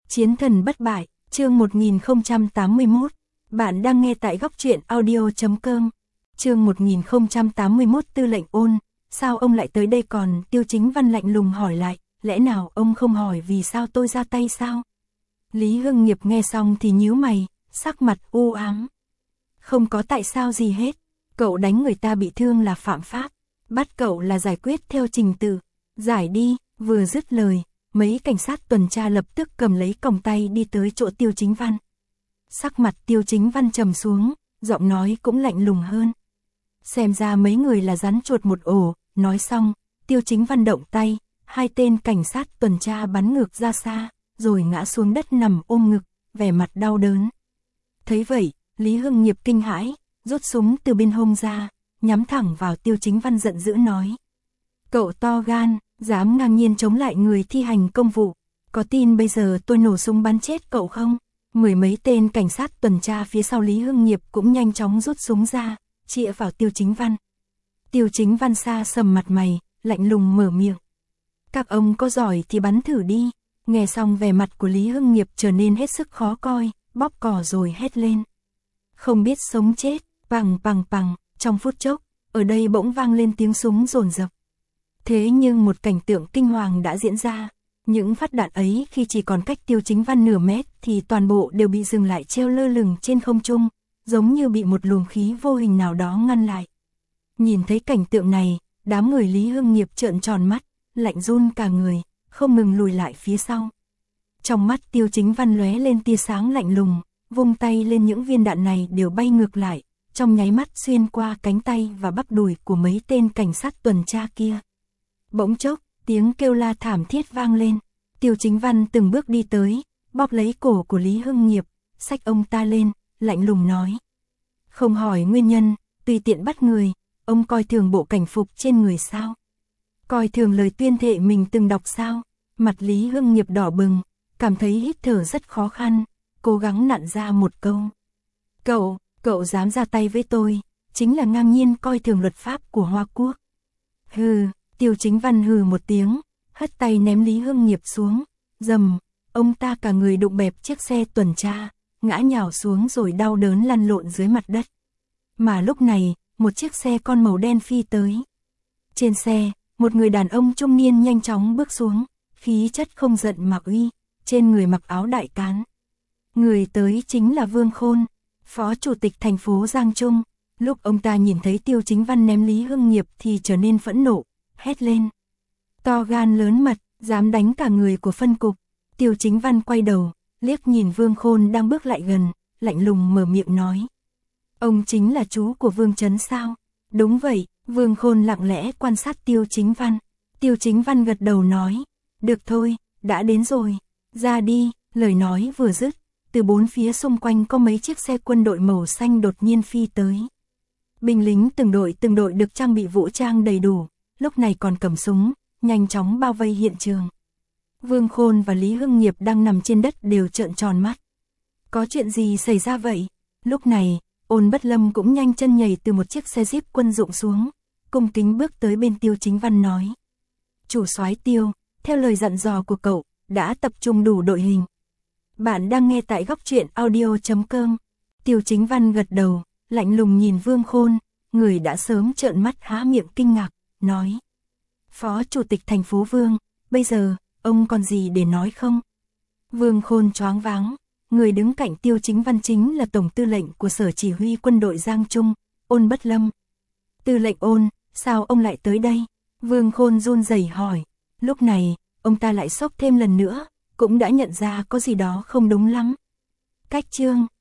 Chiến thần bất bại, chương 1081. Bạn đang nghe tại góc truyện audio.com. Chương 1081 Tư lệnh Ôn, sao ông lại tới đây? Còn Tiêu Chính Văn lạnh lùng hỏi lại, lẽ nào ông không hỏi vì sao tôi ra tay sao? Lý Hưng Nghiệp nghe xong thì nhíu mày, sắc mặt u ám. Không có tại sao gì hết, cậu đánh người ta bị thương là phạm pháp, bắt cậu là giải quyết theo trình tự, giải đi. Vừa dứt lời, mấy cảnh sát tuần tra lập tức cầm lấy còng tay đi tới chỗ Tiêu Chính Văn. Sắc mặt Tiêu Chính Văn trầm xuống, giọng nói cũng lạnh lùng hơn. Xem ra mấy người là rắn chuột một ổ. Nói xong, Tiêu Chính Văn động tay, hai tên cảnh sát tuần tra bắn ngược ra xa, rồi ngã xuống đất nằm ôm ngực, vẻ mặt đau đớn. Thấy vậy, Lý Hưng Nghiệp kinh hãi, rút súng từ bên hông ra, nhắm thẳng vào Tiêu Chính Văn giận dữ nói: Cậu to gan, dám ngang nhiên chống lại người thi hành công vụ, có tin bây giờ tôi nổ súng bắn chết cậu không? Mười mấy tên cảnh sát tuần tra phía sau Lý Hưng Nghiệp cũng nhanh chóng rút súng ra, chĩa vào Tiêu Chính Văn. Tiêu Chính Văn xa sầm mặt mày, lạnh lùng mở miệng: Các ông có giỏi thì bắn thử đi. Nghe xong vẻ mặt của Lý Hưng Nghiệp trở nên hết sức khó coi, bóp cò rồi hét lên: Không biết sống chết. Pằng pằng pằng, trong phút chốc, ở đây bỗng vang lên tiếng súng dồn dập. Thế nhưng một cảnh tượng kinh hoàng đã diễn ra. Những phát đạn ấy khi chỉ còn cách Tiêu Chính Văn nửa mét thì toàn bộ đều bị dừng lại treo lơ lửng trên không trung, giống như bị một luồng khí vô hình nào đó ngăn lại. Nhìn thấy cảnh tượng này, đám người Lý Hưng Nghiệp trợn tròn mắt, lạnh run cả người, không ngừng lùi lại phía sau. Trong mắt Tiêu Chính Văn lóe lên tia sáng lạnh lùng, vung tay lên, những viên đạn này đều bay ngược lại, trong nháy mắt xuyên qua cánh tay và bắp đùi của mấy tên cảnh sát tuần tra kia. Bỗng chốc, tiếng kêu la thảm thiết vang lên. Tiêu Chính Văn từng bước đi tới, bóp lấy cổ của Lý Hưng Nghiệp, xách ông ta lên, lạnh lùng nói: Không hỏi nguyên nhân, tùy tiện bắt người, ông coi thường bộ cảnh phục trên người sao? Coi thường lời tuyên thệ mình từng đọc sao? Mặt Lý Hưng Nghiệp đỏ bừng, cảm thấy hít thở rất khó khăn, cố gắng nặn ra một câu: Cậu dám ra tay với tôi, chính là ngang nhiên coi thường luật pháp của Hoa Quốc. Hừ. Tiêu Chính Văn hừ một tiếng, hất tay ném Lý Hưng Nghiệp xuống, rầm, ông ta cả người đụng bẹp chiếc xe tuần tra, ngã nhào xuống rồi đau đớn lăn lộn dưới mặt đất. Mà lúc này, một chiếc xe con màu đen phi tới. Trên xe, một người đàn ông trung niên nhanh chóng bước xuống, khí chất không giận mà uy, trên người mặc áo đại cán. Người tới chính là Vương Khôn, phó chủ tịch thành phố Giang Trung. Lúc ông ta nhìn thấy Tiêu Chính Văn ném Lý Hưng Nghiệp thì trở nên phẫn nộ, hét lên: To gan lớn mật, dám đánh cả người của phân cục. Tiêu Chính Văn quay đầu, liếc nhìn Vương Khôn đang bước lại gần, lạnh lùng mở miệng nói: Ông chính là chú của Vương Trấn sao? Đúng vậy. Vương Khôn lặng lẽ quan sát Tiêu Chính Văn. Tiêu Chính Văn gật đầu nói: Được thôi, đã đến rồi, ra đi. Lời nói vừa dứt, từ bốn phía xung quanh có mấy chiếc xe quân đội màu xanh đột nhiên phi tới. Binh lính từng đội được trang bị vũ trang đầy đủ, lúc này còn cầm súng, nhanh chóng bao vây hiện trường. Vương Khôn và Lý Hưng Nghiệp đang nằm trên đất đều trợn tròn mắt. Có chuyện gì xảy ra vậy? Lúc này, Ôn Bất Lâm cũng nhanh chân nhảy từ một chiếc xe jeep quân dụng xuống, cung kính bước tới bên Tiêu Chính Văn nói: Chủ soái Tiêu, theo lời dặn dò của cậu, đã tập trung đủ đội hình. Bạn đang nghe tại góc truyện audio.com. Tiêu Chính Văn gật đầu, lạnh lùng nhìn Vương Khôn, người đã sớm trợn mắt há miệng kinh ngạc, nói: Phó chủ tịch thành phố Vương, bây giờ, ông còn gì để nói không? Vương Khôn choáng váng, người đứng cạnh Tiêu Chính Văn chính là tổng tư lệnh của sở chỉ huy quân đội Giang Trung, Ôn Bất Lâm. Tư lệnh Ôn, sao ông lại tới đây? Vương Khôn run rẩy hỏi. Lúc này, ông ta lại sốc thêm lần nữa, cũng đã nhận ra có gì đó không đúng lắm. Cách chương